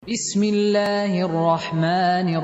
بسم الله الرحمن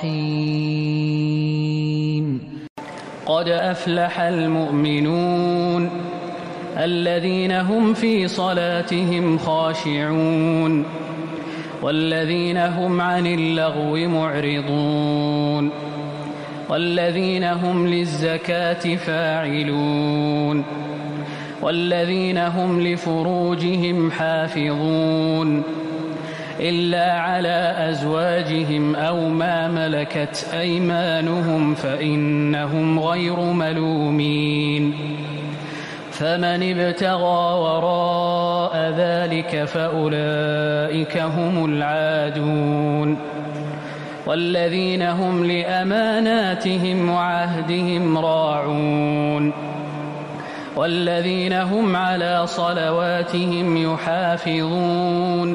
الرحيم. قد أفلح المؤمنون الذين هم في صلاتهم خاشعون والذين هم عن اللغو معرضون والذين هم للزكاة فاعلون والذين هم لفروجهم حافظون إلا على أزواجهم أو ما ملكت أيمانهم فإنهم غير ملومين. فمن ابتغى وراء ذلك فأولئك هم العادون والذين هم لأماناتهم وعهدهم راعون والذين هم على صلواتهم يحافظون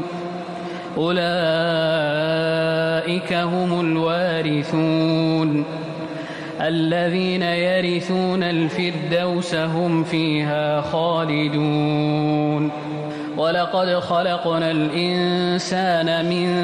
أولئك هم الوارثون الذين يرثون الفردوس هم فيها خالدون. ولقد خلقنا الإنسان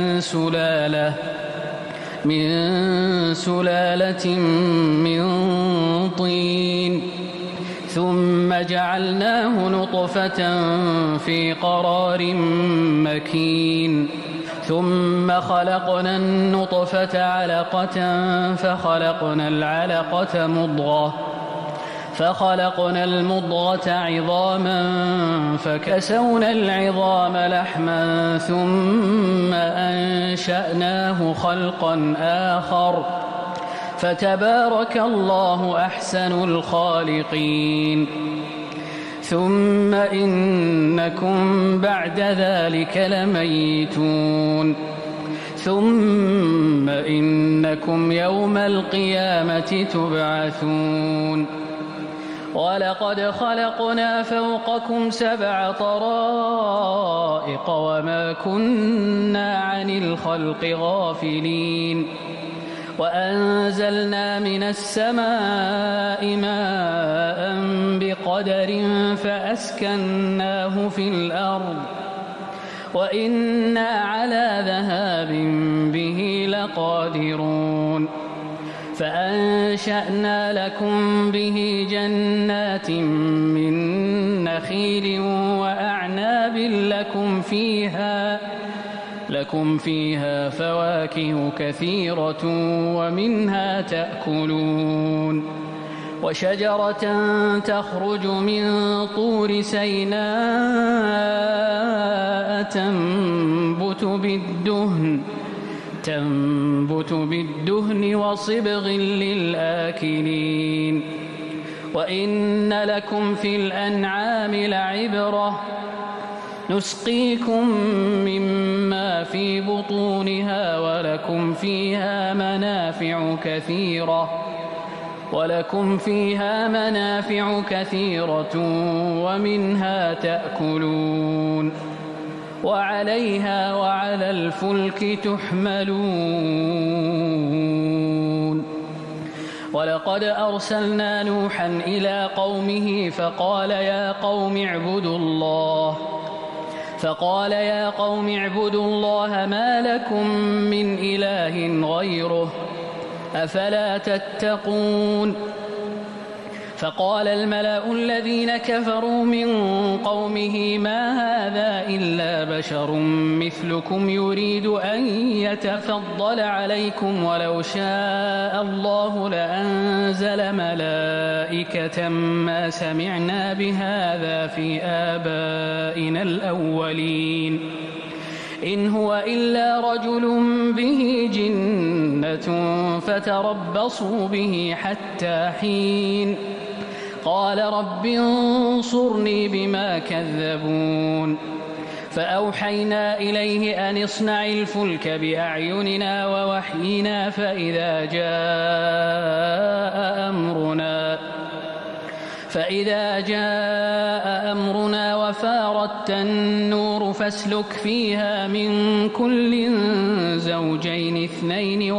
من سلالة من طين ثم جعلناه نطفة في قرار مكين ثم خلقنا النطفة علقة فخلقنا العلقة مضغة فخلقنا المضغة عظاما فكسونا العظام لحما ثم أنشأناه خلقا آخر فتبارك الله أحسن الخالقين. ثم إنكم بعد ذلك لميتون ثم إنكم يوم القيامة تبعثون. ولقد خلقنا فوقكم 7 طرائق وما كنا عن الخلق غافلين وأنزلنا من السماء ماء بقدر فأسكناه في الأرض وإنا على ذهاب به لقادرون. فأنشأنا لكم به جنات من نخيل وأعناب لكم فيها فواكه كثيرة ومنها تأكلون. وشجرة تخرج من طور سيناء تنبت بالدهن وصبغ للآكلين. وإن لكم في الأنعام لعبرة نسقيكم مما في بطونها ولكم فيها منافع كثيرة ومنها تأكلون وعليها وعلى الفلك تحملون. ولقد أرسلنا نوحا إلى قومه فقال يا قوم اعبدوا الله ما لكم من إله غيره أفلا تتقون. فقال الملأ الذين كفروا من قومه ما هذا إلا بشر مثلكم يريد أن يتفضل عليكم ولو شاء الله لأنزل ملائكة ما سمعنا بهذا في آبائنا الأولين إن هو إلا رجل به جنة فتربصوا به حتى حين. قال رب انصرني بما كذبون. فأوحينا إليه أن اصنع الفلك بأعيننا ووحينا فإذا جاء أمرنا وفارت النور فاسلك فيها من كل زوجين 2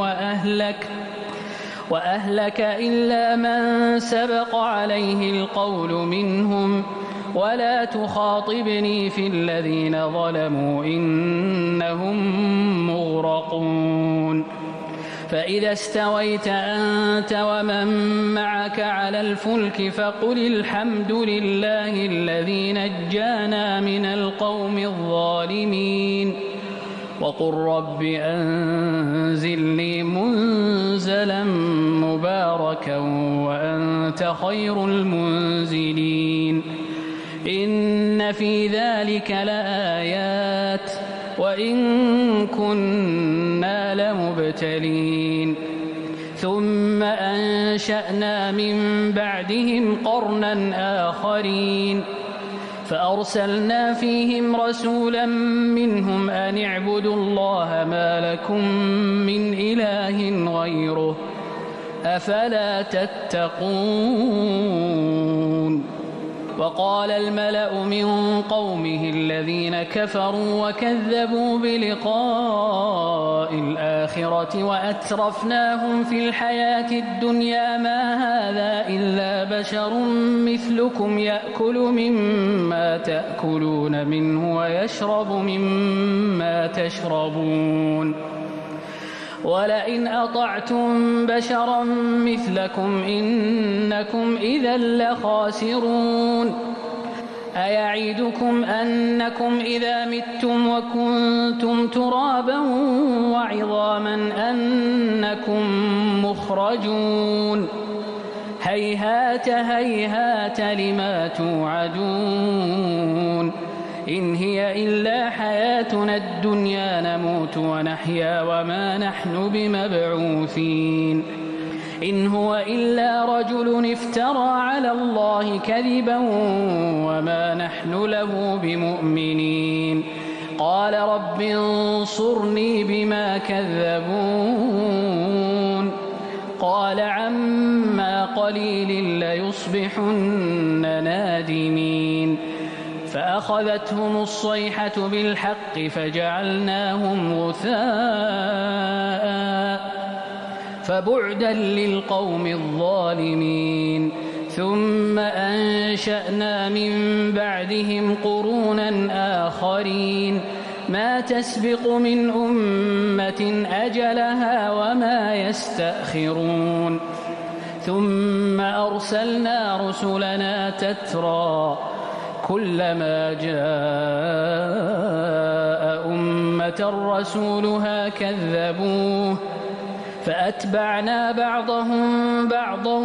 وأهلك إلا من سبق عليه القول منهم ولا تخاطبني في الذين ظلموا إنهم يفرقون فإذا استويت أنت ومن معك على الفلك فقل الحمد لله الذي نجانا من القوم الظالمين وقل رب أنزلني منزلا مباركا وأنت خير المنزلين إن في ذلك لآيات وإن كنا لمبتلين ثم أنشأنا من بعدهم قرنا آخرين فأرسلنا فيهم رسولا منهم أن اعبدوا الله ما لكم من إله غيره أفلا تتقون وقال الملأ من قومه الذين كفروا وكذبوا بلقاء الآخرة وأترفناهم في الحياة الدنيا ما هذا إلا بشر مثلكم يأكل مما تأكلون منه ويشرب مما تشربون ولئن أطعتم بشرا مثلكم إنكم إذا لخاسرون أيعيدكم أنكم إذا متم وكنتم ترابا وعظاما أنكم مخرجون هيهات هيهات لما توعدون إن هي إلا حياتنا الدنيا نموت ونحيا وما نحن بمبعوثين إن هو إلا رجل افترى على الله كذبا وما نحن له بمؤمنين قال رب انصرني بما كذبون قال عما قليل ليصبحن نادمين فأخذتهم الصيحة بالحق فجعلناهم غثاء فبعدا للقوم الظالمين ثم أنشأنا من بعدهم قرونا آخرين ما تسبق من أمة أجلها وما يستأخرون ثم أرسلنا رسلنا تترى كلما جاء أمة رسولها كذبوه فأتبعنا بعضهم بعضا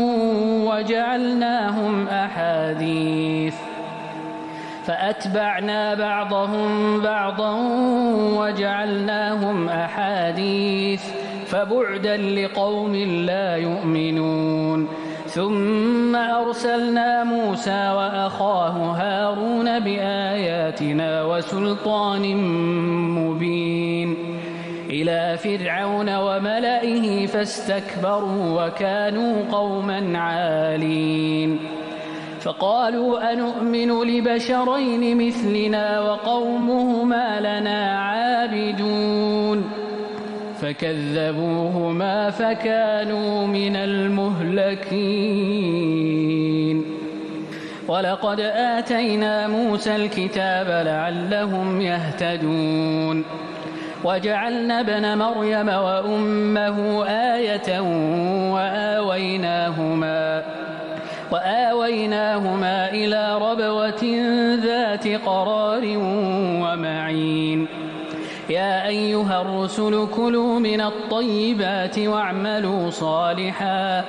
وجعلناهم أحاديث فبعدا لقوم لا يؤمنون ثم أرسلنا موسى وأخاه هارون بآياتنا وسلطان مبين إلى فرعون وملئه فاستكبروا وكانوا قوما عالين فقالوا أنؤمن لبشرين مثلنا وقومهما لنا عابدون فكذبوهما فكانوا من المهلكين ولقد آتينا موسى الكتاب لعلهم يهتدون وجعلنا ابن مريم وأمه آية وآويناهما إلى ربوة ذات قرار ومعين يا أيها الرسل كلوا من الطيبات واعملوا صالحا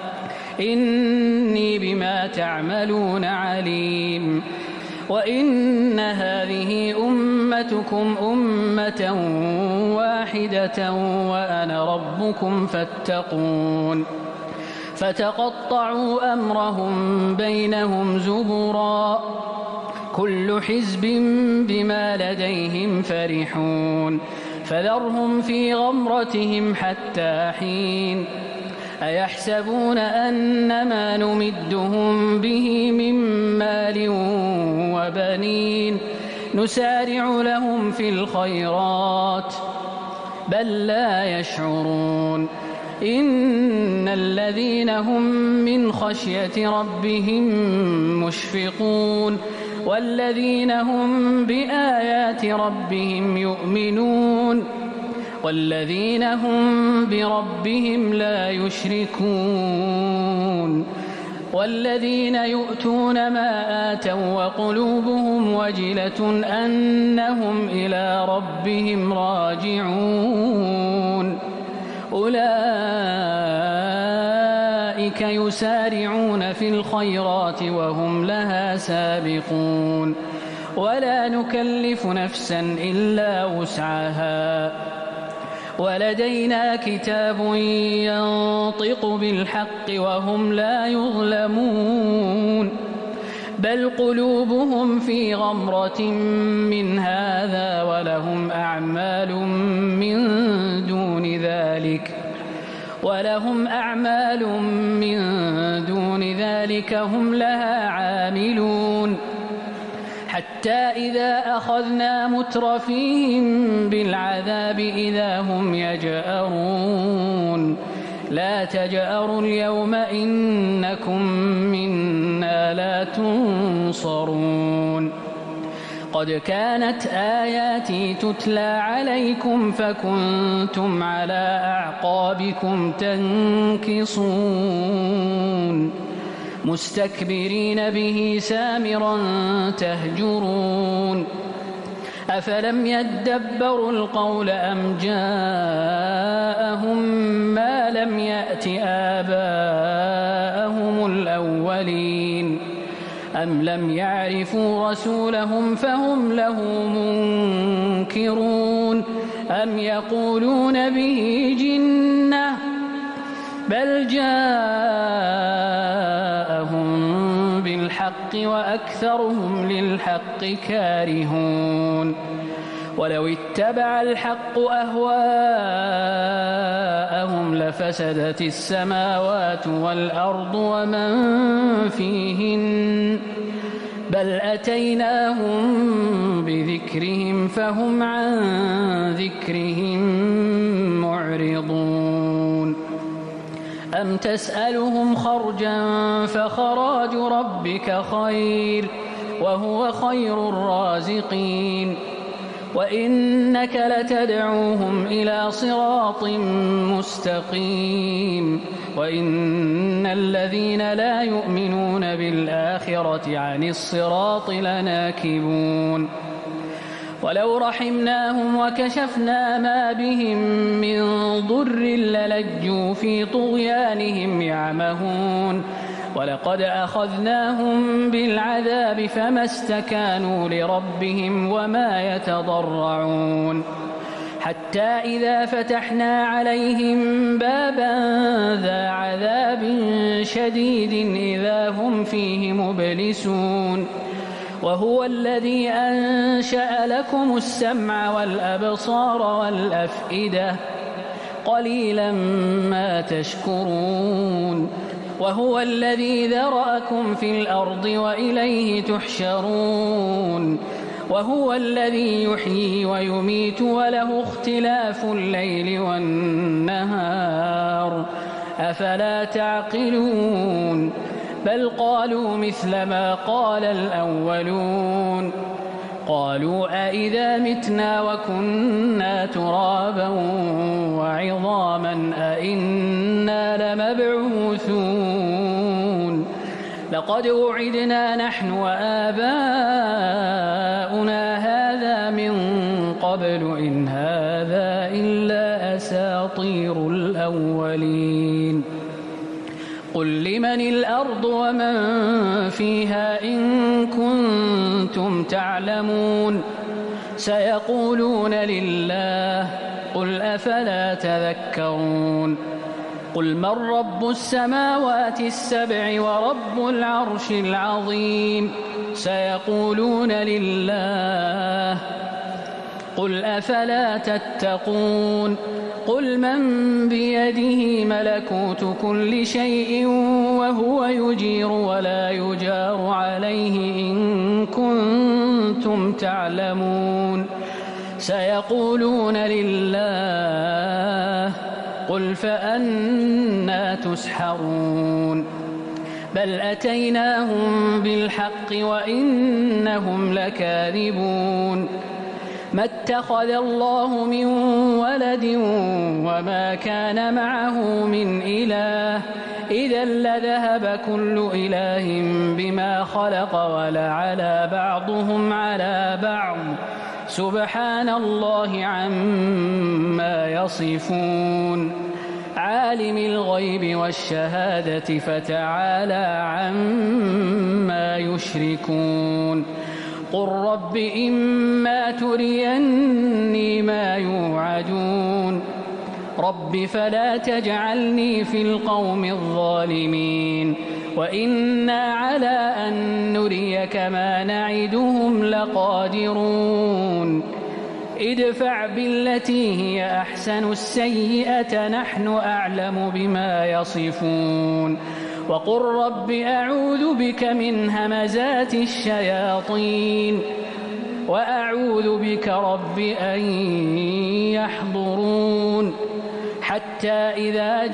إني بما تعملون عليم وإن هذه أمتكم أمة واحدة وأنا ربكم فاتقون فتقطعوا أمرهم بينهم زبرا كل حزب بما لديهم فرحون فذرهم في غمرتهم حتى حين أيحسبون أنما نمدهم به من مال وبنين نسارع لهم في الخيرات بل لا يشعرون إن الذين هم من خشية ربهم مشفقون والذين هم بآيات ربهم يؤمنون والذين هم بربهم لا يشركون والذين يؤتون ما آتوا وقلوبهم وجلة أنهم إلى ربهم راجعون أولئك يسارعون في الخيرات وهم لها سابقون ولا نكلف نفسا إلا وسعها ولدينا كتاب ينطق بالحق وهم لا يظلمون بل قلوبهم في غمرة من هذا ولهم أعمال من دون ذلك هم لها عاملون حتى إذا أخذنا مترفيهم بالعذاب إذا هم يجأرون لا تجأروا اليوم إنكم منا لا تنصرون قد كانت آياتي تتلى عليكم فكنتم على أعقابكم تنكصون مستكبرين به سامرا تهجرون أفلم يدبروا القول أم جاءهم ما لم يأت آباءهم الأولين أم لم يعرفوا رسولهم فهم له منكرون أم يقولون به جنة بل جاءهم بالحق وأكثرهم للحق كارهون ولو اتبع الحق أهواءهم لفسدت السماوات والأرض ومن فيهن بل أتيناهم بذكرهم فهم عن ذكرهم معرضون أم تسألهم خرجا فخراج ربك خير وهو خير الرازقين وإنك لتدعوهم إلى صراط مستقيم وإن الذين لا يؤمنون بالآخرة عن الصراط لناكبون ولو رحمناهم وكشفنا ما بهم من ضر للجوا في طغيانهم يعمهون ولقد أخذناهم بالعذاب فما استكانوا لربهم وما يتضرعون حتى إذا فتحنا عليهم بابا ذا عذاب شديد إذا هم فيه مبلسون وهو الذي أنشأ لكم السمع والأبصار والأفئدة قليلا ما تشكرون وهو الذي ذرأكم في الأرض وإليه تحشرون وهو الذي يحيي ويميت وله اختلاف الليل والنهار أفلا تعقلون بل قالوا مثل ما قال الأولون قالوا أئذا متنا وكنا ترابا وعظاما أئنا لمبعوثون لقد وعدنا نحن وآباؤنا هذا من قبل إن هذا إلا أساطير الأولين قل لمن الأرض ومن فيها إن كنتم تعلمون سيقولون لله قل أفلا تذكرون قل من رب السماوات السبع ورب العرش العظيم سيقولون لله قل أفلا تتقون قل من بيده ملكوت كل شيء وهو يجير ولا يجار عليه إن كنتم تعلمون سيقولون لله قل فأنى تسحرون بل أتيناهم بالحق وإنهم لكاذبون ما اتخذ الله من ولد محمد وما كان معه من إله إذا لذهب كل إله بما خلق ولعلى بعضهم على بعض سبحان الله عما يصفون عالم الغيب والشهادة فتعالى عما يشركون قل رب إما تريني ما يوعدون رب فلا تجعلني في القوم الظالمين وإنا على أن نريك ما نعدهم لقادرون ادفع بالتي هي أحسن السيئة نحن أعلم بما يصفون وقل رب أعوذ بك من همزات الشياطين وأعوذ بك رب أن يحضرون حتى إذا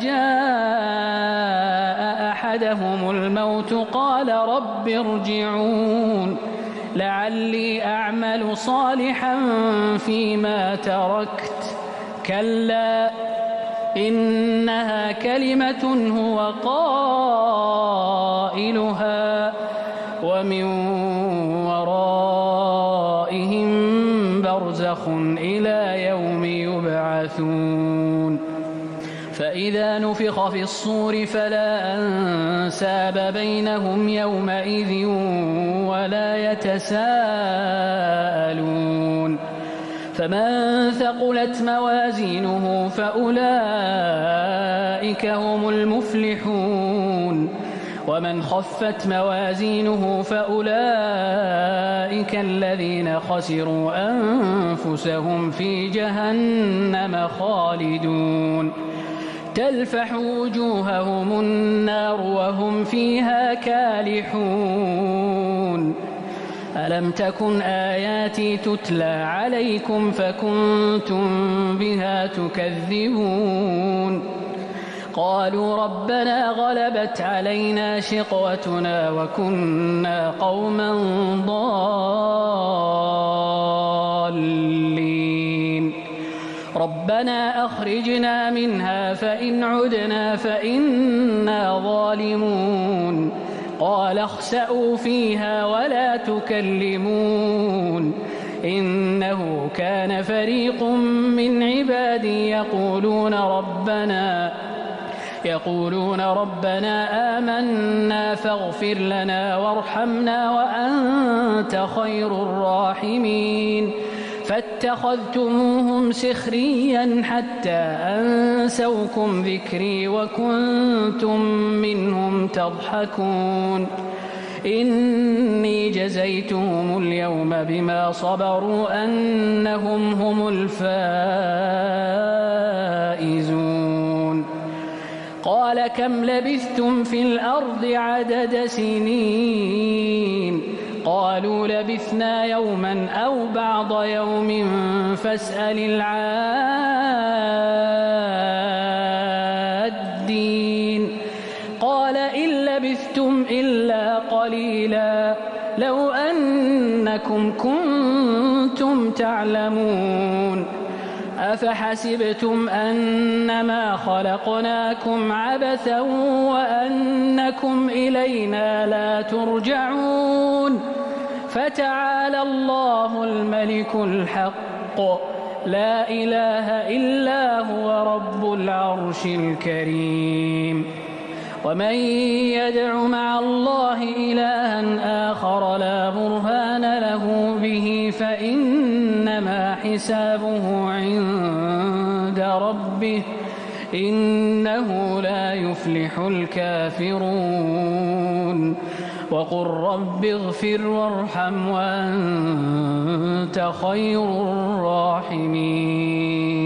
جاء أحدهم الموت قال رب ارجعون لعلي أعمل صالحا فيما تركت كلا إنها كلمة هو قائلها ومن ورائهم برزخ إلى يوم يبعثون فإذا نفخ في الصور فلا أنساب بينهم يومئذ ولا يتساءلون فمن ثقلت موازينه فأولئك هم المفلحون ومن خفت موازينه فأولئك الذين خسروا أنفسهم في جهنم خالدون تلفح وجوههم النار وهم فيها كالحون ألم تكن آياتي تتلى عليكم فكنتم بها تكذبون قالوا ربنا غلبت علينا شقوتنا وكنا قوما ضالين ربنا أخرجنا منها فإن عدنا فإنا ظالمون قال اخسأوا فيها ولا تكلمون إنه كان فريق من عبادي يقولون ربنا آمنا فاغفر لنا وارحمنا وأنت خير الراحمين فاتخذتموهم سخريا حتى أنسوكم ذكري وكنتم منهم تضحكون إني جزيتهم اليوم بما صبروا أنهم هم الفائزون قال كم لبثتم في الأرض عدد سنين قالوا لبثنا يوما أو بعض يوم فاسأل العادين قال إن لبثتم إلا قليلا لو أنكم كنتم تعلمون أفحسبتم أنما خلقناكم عبثا وأنكم إلينا لا ترجعون فتعالى الله الملك الحق لا إله إلا هو رب العرش الكريم ومن يدع مع الله إلها آخر لا برهان له به فإنما حسابه عند ربه إنه لا يفلح الكافرون وقل رب اغفر وارحم وأنت خير الراحمين